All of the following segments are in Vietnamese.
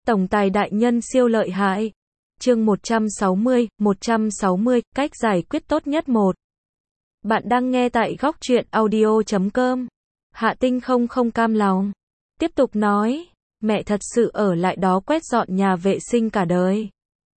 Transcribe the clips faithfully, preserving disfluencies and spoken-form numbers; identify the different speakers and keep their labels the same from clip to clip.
Speaker 1: Tổng tài đại nhân siêu lợi hại. Chương một trăm sáu mươi, một trăm sáu mươi, cách giải quyết tốt nhất một. Bạn đang nghe tại góc truyện audio chấm com. Hạ Tinh không không cam lòng. Tiếp tục nói, mẹ thật sự ở lại đó quét dọn nhà vệ sinh cả đời.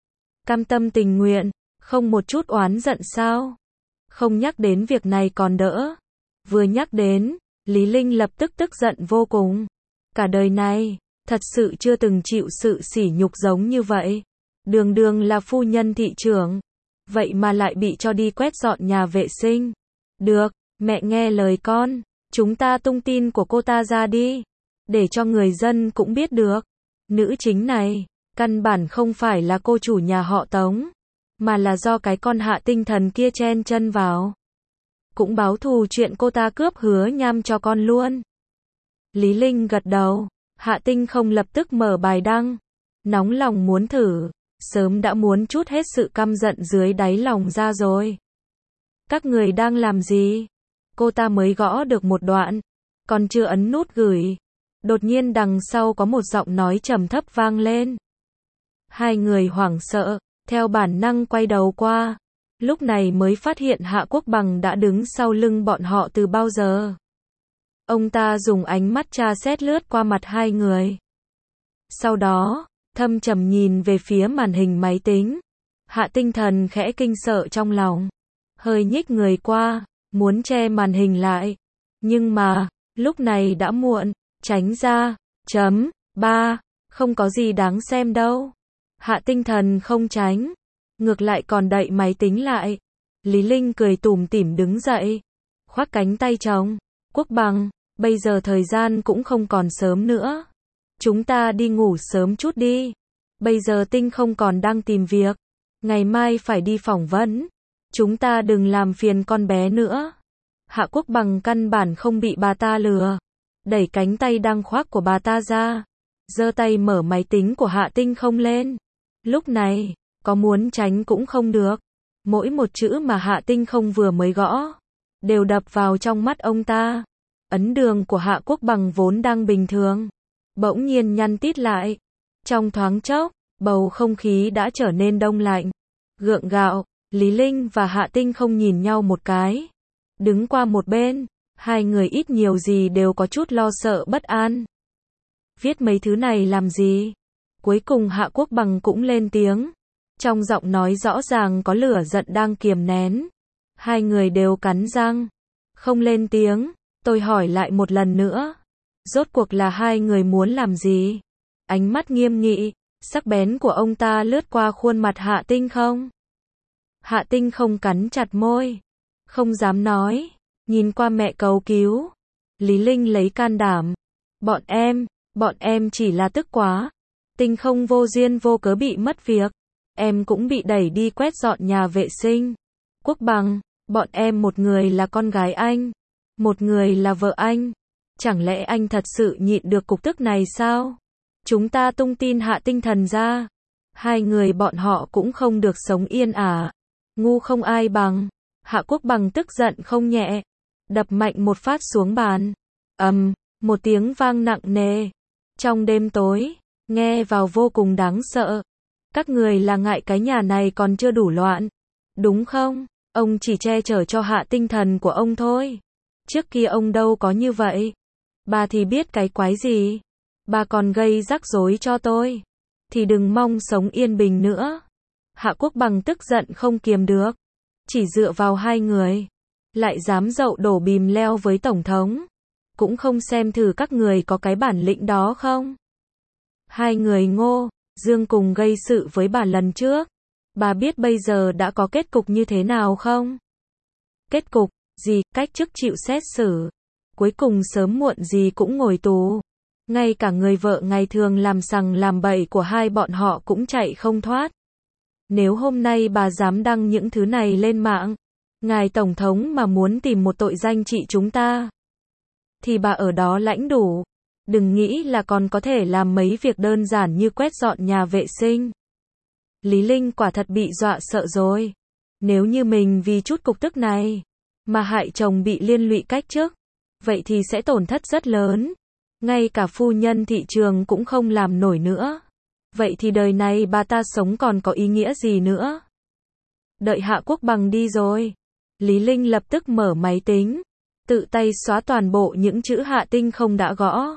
Speaker 1: Cam tâm tình nguyện, không một chút oán giận sao? Không nhắc đến việc này còn đỡ. Vừa nhắc đến, Lý Linh lập tức tức giận vô cùng. Cả đời này, thật sự chưa từng chịu sự sỉ nhục giống như vậy. Đường đường là phu nhân thị trưởng, vậy mà lại bị cho đi quét dọn nhà vệ sinh. Được, mẹ nghe lời con, chúng ta tung tin của cô ta ra đi, để cho người dân cũng biết được. Nữ chính này, căn bản không phải là cô chủ nhà họ Tống, mà là do cái con Hạ Tinh Thần kia chen chân vào. Cũng báo thù chuyện cô ta cướp Hứa Nham cho con luôn. Lý Linh gật đầu, Hạ Tinh không lập tức mở bài đăng, nóng lòng muốn thử, sớm đã muốn trút hết sự căm giận dưới đáy lòng ra rồi. Các người đang làm gì? Cô ta mới gõ được một đoạn, còn chưa ấn nút gửi. Đột nhiên đằng sau có một giọng nói trầm thấp vang lên. Hai người hoảng sợ, theo bản năng quay đầu qua. Lúc này mới phát hiện Hạ Quốc Bằng đã đứng sau lưng bọn họ từ bao giờ. Ông ta dùng ánh mắt tra xét lướt qua mặt hai người. Sau đó, thâm trầm nhìn về phía màn hình máy tính. Hạ Tinh Thần khẽ kinh sợ trong lòng. Hơi nhích người qua, muốn che màn hình lại. Nhưng mà, lúc này đã muộn, tránh ra, chấm, ba, không có gì đáng xem đâu. Hạ Tinh Thần không tránh, ngược lại còn đậy máy tính lại. Lý Linh cười tủm tỉm đứng dậy, khoác cánh tay chồng. Quốc Bằng, bây giờ thời gian cũng không còn sớm nữa. Chúng ta đi ngủ sớm chút đi. Bây giờ Tinh không còn đang tìm việc. Ngày mai phải đi phỏng vấn. Chúng ta đừng làm phiền con bé nữa. Hạ Quốc Bằng căn bản không bị bà ta lừa. Đẩy cánh tay đang khoác của bà ta ra. Giơ tay mở máy tính của Hạ Tinh không lên. Lúc này, có muốn tránh cũng không được. Mỗi một chữ mà Hạ Tinh không vừa mới gõ, đều đập vào trong mắt ông ta. Ấn đường của Hạ Quốc Bằng vốn đang bình thường, bỗng nhiên nhăn tít lại. Trong thoáng chốc, bầu không khí đã trở nên đông lạnh. Gượng gạo, Lý Linh và Hạ Tinh không nhìn nhau một cái. Đứng qua một bên, hai người ít nhiều gì đều có chút lo sợ bất an. Viết mấy thứ này làm gì? Cuối cùng Hạ Quốc Bằng cũng lên tiếng. Trong giọng nói rõ ràng có lửa giận đang kiềm nén. Hai người đều cắn răng. Không lên tiếng, tôi hỏi lại một lần nữa. Rốt cuộc là hai người muốn làm gì? Ánh mắt nghiêm nghị, sắc bén của ông ta lướt qua khuôn mặt Hạ Tinh không. Hạ Tinh không cắn chặt môi. Không dám nói, nhìn qua mẹ cầu cứu. Lý Linh lấy can đảm. Bọn em, bọn em chỉ là tức quá. Tinh không vô duyên vô cớ bị mất việc. Em cũng bị đẩy đi quét dọn nhà vệ sinh. Quốc Bằng, bọn em một người là con gái anh, một người là vợ anh. Chẳng lẽ anh thật sự nhịn được cục tức này sao? Chúng ta tung tin Hạ Tinh Thần ra. Hai người bọn họ cũng không được sống yên ả. Ngu không ai bằng. Hạ Quốc Bằng tức giận không nhẹ. Đập mạnh một phát xuống bàn. Ầm, um, một tiếng vang nặng nề. Trong đêm tối, nghe vào vô cùng đáng sợ. Các người là ngại cái nhà này còn chưa đủ loạn, đúng không? Ông chỉ che chở cho Hạ Tinh Thần của ông thôi. Trước kia ông đâu có như vậy. Bà thì biết cái quái gì. Bà còn gây rắc rối cho tôi, thì đừng mong sống yên bình nữa. Hạ Quốc Bằng tức giận không kiềm được. Chỉ dựa vào hai người, lại dám dậu đổ bìm leo với Tổng thống. Cũng không xem thử các người có cái bản lĩnh đó không? Hai người ngô Dương cùng gây sự với bà lần trước. Bà biết bây giờ đã có kết cục như thế nào không? Kết cục gì? Cách chức chịu xét xử. Cuối cùng sớm muộn gì cũng ngồi tù. Ngay cả người vợ ngày thường làm sằng làm bậy của hai bọn họ cũng chạy không thoát. Nếu hôm nay bà dám đăng những thứ này lên mạng, ngài Tổng thống mà muốn tìm một tội danh trị chúng ta, thì bà ở đó lãnh đủ. Đừng nghĩ là còn có thể làm mấy việc đơn giản như quét dọn nhà vệ sinh. Lý Linh quả thật bị dọa sợ rồi. Nếu như mình vì chút cục tức này mà hại chồng bị liên lụy cách chức, vậy thì sẽ tổn thất rất lớn. Ngay cả phu nhân thị trường cũng không làm nổi nữa. vậy thì đời này bà ta sống còn có ý nghĩa gì nữa? Đợi Hạ Quốc Bằng đi rồi. Lý Linh lập tức mở máy tính, tự tay xóa toàn bộ những chữ Hạ Tinh Không đã gõ.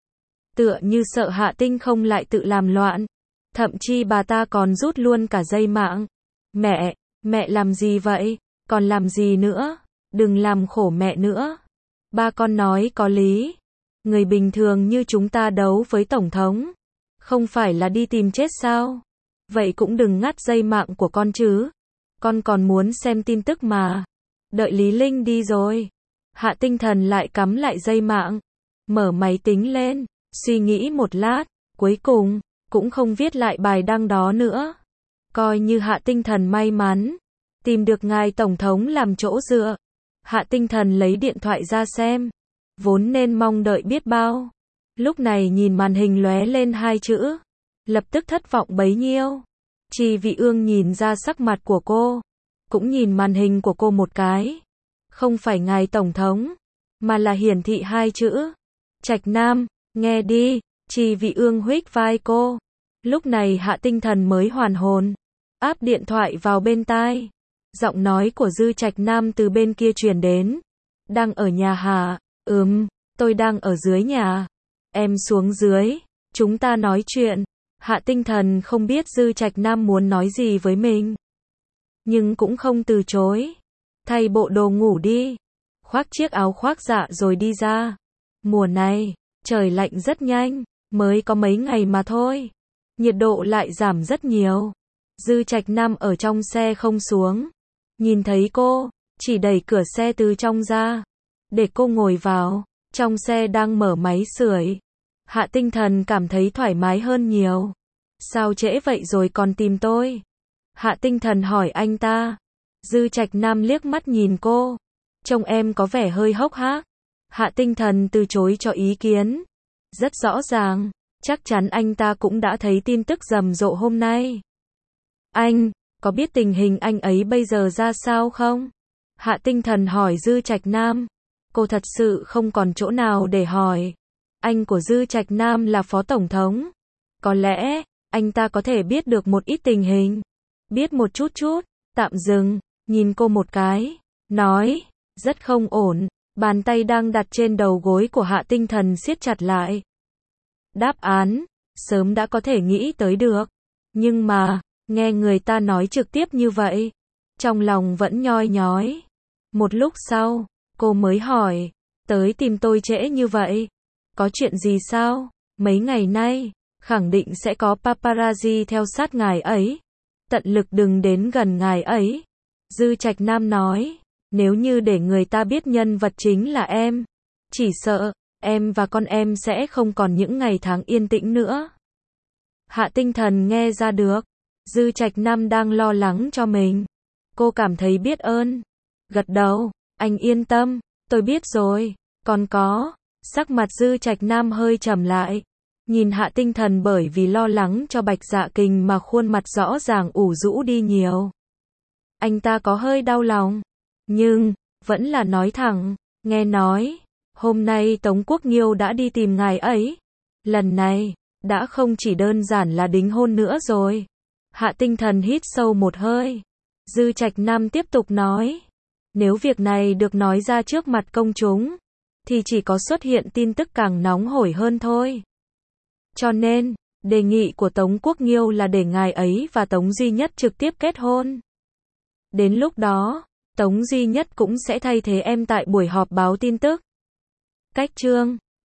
Speaker 1: Tựa như sợ Hạ Tinh Không lại tự làm loạn. Thậm chí bà ta còn rút luôn cả dây mạng. Mẹ, mẹ làm gì vậy? Còn làm gì nữa? Đừng làm khổ mẹ nữa. Ba con nói có lý. Người bình thường như chúng ta đấu với Tổng thống, không phải là đi tìm chết sao? Vậy cũng đừng ngắt dây mạng của con chứ. Con còn muốn xem tin tức mà. Đợi Lý Linh đi rồi, Hạ Tinh Thần lại cắm lại dây mạng, mở máy tính lên, suy nghĩ một lát, cuối cùng cũng không viết lại bài đăng đó nữa. Coi như Hạ Tinh Thần may mắn tìm được ngài Tổng thống làm chỗ dựa. Hạ Tinh Thần lấy điện thoại ra xem, vốn nên mong đợi biết bao. Lúc này nhìn màn hình lóe lên hai chữ, lập tức thất vọng bấy nhiêu. Chi Vị Ương nhìn ra sắc mặt của cô, cũng nhìn màn hình của cô một cái. Không phải ngài Tổng thống, mà là hiển thị hai chữ Trạch Nam. Nghe đi. Chi Vị Ương huých vai cô. Lúc này Hạ Tinh Thần mới hoàn hồn, áp điện thoại vào bên tai. Giọng nói của Dư Trạch Nam từ bên kia truyền đến. Đang ở nhà hả? Ừm, tôi đang ở dưới nhà. Em xuống dưới, chúng ta nói chuyện. Hạ Tinh Thần không biết Dư Trạch Nam muốn nói gì với mình, nhưng cũng không từ chối. Thay bộ đồ ngủ đi, khoác chiếc áo khoác dạ rồi đi ra. Mùa này, trời lạnh rất nhanh, mới có mấy ngày mà thôi. Nhiệt độ lại giảm rất nhiều. Dư Trạch Nam ở trong xe không xuống. Nhìn thấy cô, chỉ đẩy cửa xe từ trong ra, để cô ngồi vào. Trong xe đang mở máy sưởi. Hạ Tinh Thần cảm thấy thoải mái hơn nhiều. Sao trễ vậy rồi còn tìm tôi? Hạ Tinh Thần hỏi anh ta. Dư Trạch Nam liếc mắt nhìn cô. Trông em có vẻ hơi hốc hác. Hạ Tinh Thần từ chối cho ý kiến. Rất rõ ràng, chắc chắn anh ta cũng đã thấy tin tức rầm rộ hôm nay. Anh, có biết tình hình anh ấy bây giờ ra sao không? Hạ Tinh Thần hỏi Dư Trạch Nam. Cô thật sự không còn chỗ nào để hỏi. Anh của Dư Trạch Nam là phó tổng thống. Có lẽ, anh ta có thể biết được một ít tình hình. Biết một chút chút. Tạm dừng, nhìn cô một cái. Nói, rất không ổn. Bàn tay đang đặt trên đầu gối của Hạ Tinh Thần siết chặt lại. Đáp án, sớm đã có thể nghĩ tới được. Nhưng mà, nghe người ta nói trực tiếp như vậy, trong lòng vẫn nhoi nhói. Một lúc sau, cô mới hỏi, tới tìm tôi trễ như vậy, có chuyện gì sao? Mấy ngày nay, khẳng định sẽ có paparazzi theo sát ngài ấy. Tận lực đừng đến gần ngài ấy. Dư Trạch Nam nói, nếu như để người ta biết nhân vật chính là em, chỉ sợ, em và con em sẽ không còn những ngày tháng yên tĩnh nữa. Hạ Tinh Thần nghe ra được, Dư Trạch Nam đang lo lắng cho mình. Cô cảm thấy biết ơn. Gật đầu, anh yên tâm, tôi biết rồi. Còn có, sắc mặt Dư Trạch Nam hơi trầm lại. Nhìn Hạ Tinh Thần bởi vì lo lắng cho Bạch Dạ Kình mà khuôn mặt rõ ràng ủ rũ đi nhiều. Anh ta có hơi đau lòng, nhưng vẫn là nói thẳng, nghe nói, hôm nay Tống Quốc Nghiêu đã đi tìm ngài ấy. Lần này, đã không chỉ đơn giản là đính hôn nữa rồi. Hạ Tinh Thần hít sâu một hơi. Dư Trạch Nam tiếp tục nói, nếu việc này được nói ra trước mặt công chúng, thì chỉ có xuất hiện tin tức càng nóng hổi hơn thôi. Cho nên, đề nghị của Tống Quốc Nghiêu là để ngài ấy và Tống Duy Nhất trực tiếp kết hôn. Đến lúc đó, Tống Duy Nhất cũng sẽ thay thế em tại buổi họp báo tin tức. Cách chương